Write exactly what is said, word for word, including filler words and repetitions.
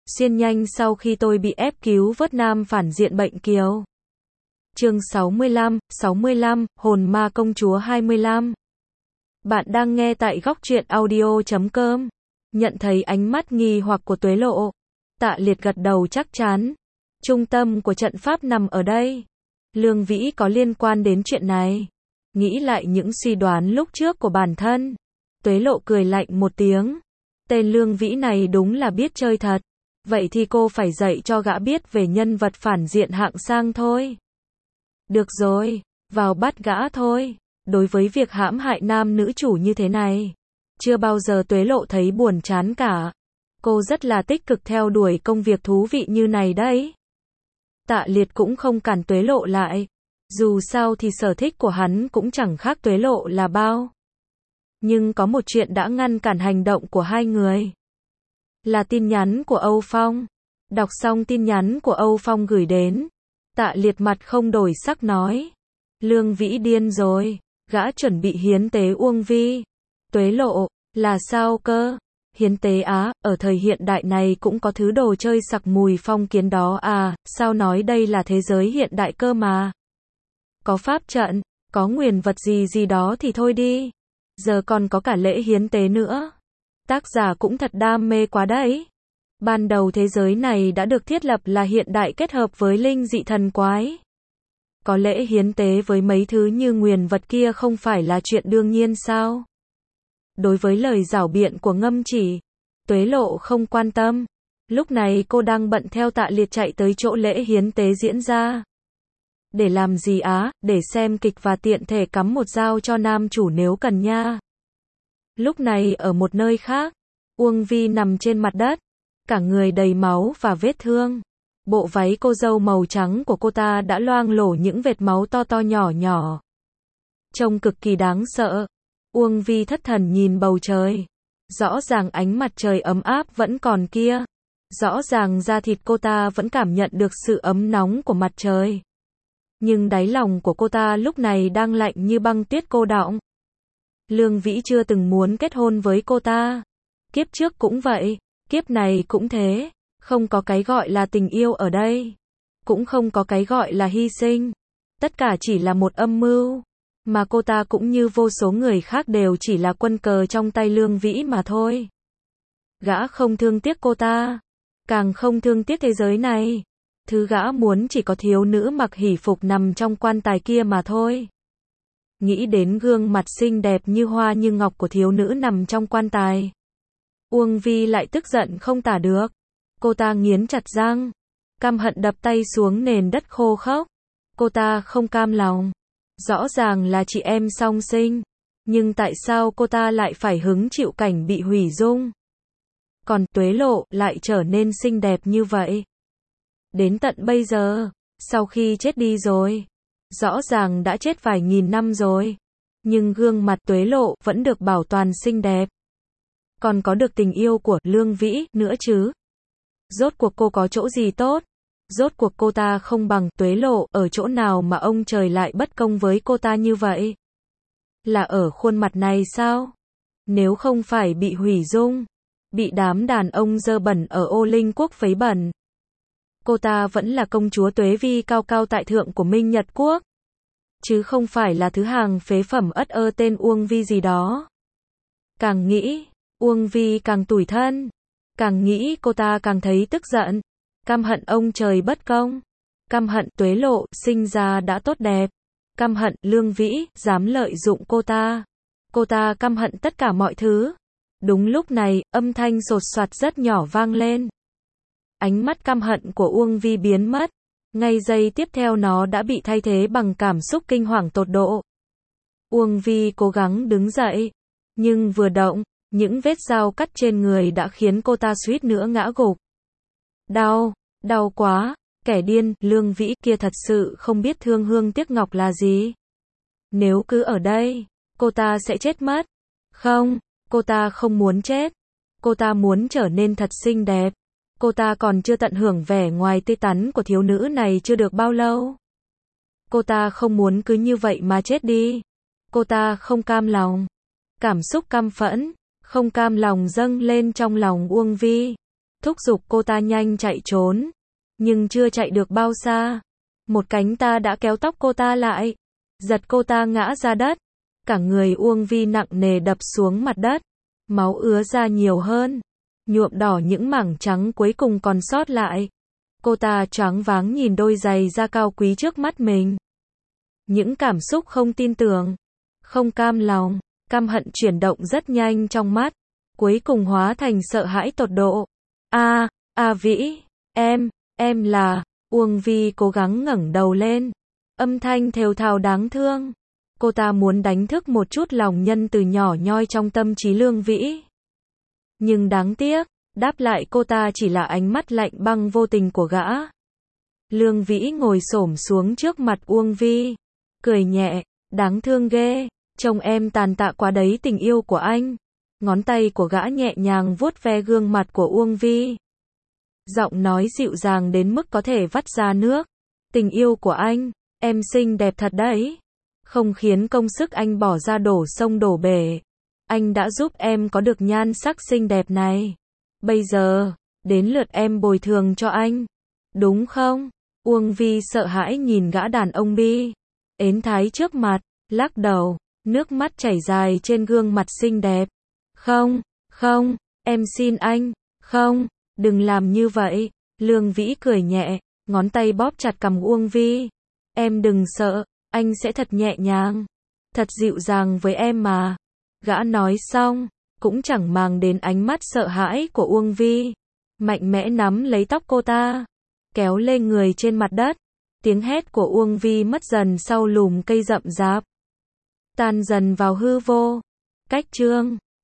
Xuyên nhanh sau khi tôi bị ép cứu vớt nam phản diện bệnh kiều. Chương sáu mươi lăm, sáu mươi lăm, Hồn ma công chúa hai mươi lăm. Bạn đang nghe tại góc truyện audio chấm com. Nhận thấy ánh mắt nghi hoặc của Tuế Lộ, Tạ Liệt gật đầu chắc chắn. Trung tâm của trận pháp nằm ở đây. Lương Vĩ có liên quan đến chuyện này. Nghĩ lại những suy đoán lúc trước của bản thân, Tuế Lộ cười lạnh một tiếng. Tên Lương Vĩ này đúng là biết chơi thật. Vậy thì cô phải dạy cho gã biết về nhân vật phản diện hạng sang thôi. Được rồi, vào bắt gã thôi. Đối với việc hãm hại nam nữ chủ như thế này, chưa bao giờ Tuế Lộ thấy buồn chán cả. Cô rất là tích cực theo đuổi công việc thú vị như này đấy. Tạ Liệt cũng không cản Tuế Lộ lại. Dù sao thì sở thích của hắn cũng chẳng khác Tuế Lộ là bao. Nhưng có một chuyện đã ngăn cản hành động của hai người. Là tin nhắn của Âu Phong. Đọc xong tin nhắn của Âu Phong gửi đến, Tạ Liệt mặt không đổi sắc nói. Lương Vĩ điên rồi, gã chuẩn bị hiến tế Uông Vi. Tuế Lộ, là sao cơ? Hiến tế á, ở thời hiện đại này cũng có thứ đồ chơi sặc mùi phong kiến đó à, sao nói đây là thế giới hiện đại cơ mà. Có pháp trận, có nguyền vật gì gì đó thì thôi đi. Giờ còn có cả lễ hiến tế nữa. Tác giả cũng thật đam mê quá đấy. Ban đầu thế giới này đã được thiết lập là hiện đại kết hợp với linh dị thần quái. Có lễ hiến tế với mấy thứ như nguyền vật kia không phải là chuyện đương nhiên sao? Đối với lời giảo biện của Ngâm Chỉ, Tuế Lộ không quan tâm. Lúc này cô đang bận theo Tạ Liệt chạy tới chỗ lễ hiến tế diễn ra. Để làm gì á? Để xem kịch và tiện thể cắm một dao cho nam chủ nếu cần nha. Lúc này ở một nơi khác, Uông Vi nằm trên mặt đất, cả người đầy máu và vết thương. Bộ váy cô dâu màu trắng của cô ta đã loang lổ những vệt máu to to nhỏ nhỏ. Trông cực kỳ đáng sợ. Uông Vi thất thần nhìn bầu trời. Rõ ràng ánh mặt trời ấm áp vẫn còn kia. Rõ ràng da thịt cô ta vẫn cảm nhận được sự ấm nóng của mặt trời. Nhưng đáy lòng của cô ta lúc này đang lạnh như băng tuyết cô đọng. Lương Vĩ chưa từng muốn kết hôn với cô ta. Kiếp trước cũng vậy, kiếp này cũng thế. Không có cái gọi là tình yêu ở đây. Cũng không có cái gọi là hy sinh. Tất cả chỉ là một âm mưu. Mà cô ta cũng như vô số người khác đều chỉ là quân cờ trong tay Lương Vĩ mà thôi. Gã không thương tiếc cô ta. Càng không thương tiếc thế giới này. Thứ gã muốn chỉ có thiếu nữ mặc hỷ phục nằm trong quan tài kia mà thôi. Nghĩ đến gương mặt xinh đẹp như hoa như ngọc của thiếu nữ nằm trong quan tài, Uông Vi lại tức giận không tả được. Cô ta nghiến chặt răng, căm hận đập tay xuống nền đất khô khốc. Cô ta không cam lòng. Rõ ràng là chị em song sinh, nhưng tại sao cô ta lại phải hứng chịu cảnh bị hủy dung? Còn Tuế Lộ lại trở nên xinh đẹp như vậy. Đến tận bây giờ, sau khi chết đi rồi, rõ ràng đã chết vài nghìn năm rồi, nhưng gương mặt Tuế Lộ vẫn được bảo toàn xinh đẹp. Còn có được tình yêu của Lương Vĩ nữa chứ. Rốt cuộc cô có chỗ gì tốt? Rốt cuộc cô ta không bằng Tuế Lộ ở chỗ nào mà ông trời lại bất công với cô ta như vậy? Là ở khuôn mặt này sao? Nếu không phải bị hủy dung, bị đám đàn ông dơ bẩn ở Ô Linh Quốc vấy bẩn, cô ta vẫn là công chúa Tuế Vi cao cao tại thượng của Minh Nhật Quốc. Chứ không phải là thứ hàng phế phẩm ất ơ tên Uông Vi gì đó. Càng nghĩ, Uông Vi càng tủi thân. Càng nghĩ cô ta càng thấy tức giận. Căm hận ông trời bất công. Căm hận Tuế Lộ sinh ra đã tốt đẹp. Căm hận Lương Vĩ dám lợi dụng cô ta. Cô ta căm hận tất cả mọi thứ. Đúng lúc này, âm thanh sột soạt rất nhỏ vang lên. Ánh mắt căm hận của Uông Vi biến mất. Ngay giây tiếp theo nó đã bị thay thế bằng cảm xúc kinh hoàng tột độ. Uông Vi cố gắng đứng dậy. Nhưng vừa động, những vết dao cắt trên người đã khiến cô ta suýt nữa ngã gục. Đau, đau quá, kẻ điên, Lương Vĩ kia thật sự không biết thương hương tiếc ngọc là gì. Nếu cứ ở đây, cô ta sẽ chết mất. Không, cô ta không muốn chết. Cô ta muốn trở nên thật xinh đẹp. Cô ta còn chưa tận hưởng vẻ ngoài tươi tắn của thiếu nữ này chưa được bao lâu. Cô ta không muốn cứ như vậy mà chết đi. Cô ta không cam lòng. Cảm xúc căm phẫn, không cam lòng dâng lên trong lòng Uông Vi. thúc giục cô ta nhanh chạy trốn. Nhưng chưa chạy được bao xa, một cánh ta đã kéo tóc cô ta lại, giật cô ta ngã ra đất. Cả người Uông Vi nặng nề đập xuống mặt đất, máu ứa ra nhiều hơn, nhuộm đỏ những mảng trắng cuối cùng còn sót lại. Cô ta choáng váng nhìn đôi giày da cao quý trước mắt mình. Những cảm xúc không tin tưởng, không cam lòng, căm hận chuyển động rất nhanh trong mắt, cuối cùng hóa thành sợ hãi tột độ. A, A Vĩ, em, em là, Uông Vi cố gắng ngẩng đầu lên, âm thanh thều thào đáng thương. Cô ta muốn đánh thức một chút lòng nhân từ nhỏ nhoi trong tâm trí Lương Vĩ. Nhưng đáng tiếc, đáp lại cô ta chỉ là ánh mắt lạnh băng vô tình của gã. Lương Vĩ ngồi xổm xuống trước mặt Uông Vi, cười nhẹ, đáng thương ghê, trông em tàn tạ quá đấy tình yêu của anh. Ngón tay của gã nhẹ nhàng vuốt ve gương mặt của Uông Vi. Giọng nói dịu dàng đến mức có thể vắt ra nước. Tình yêu của anh, em xinh đẹp thật đấy. Không khiến công sức anh bỏ ra đổ sông đổ bể. Anh đã giúp em có được nhan sắc xinh đẹp này. Bây giờ, đến lượt em bồi thường cho anh. Đúng không? Uông Vi sợ hãi nhìn gã đàn ông bi ến thái trước mặt, lắc đầu, nước mắt chảy dài trên gương mặt xinh đẹp. Không, không, em xin anh, không, đừng làm như vậy. Lương Vĩ cười nhẹ, ngón tay bóp chặt cằm Uông Vi. Em đừng sợ, anh sẽ thật nhẹ nhàng, thật dịu dàng với em mà. Gã nói xong, cũng chẳng màng đến ánh mắt sợ hãi của Uông Vi. Mạnh mẽ nắm lấy tóc cô ta, kéo lê người trên mặt đất. Tiếng hét của Uông Vi mất dần sau lùm cây rậm rạp, tan dần vào hư vô. Cách chương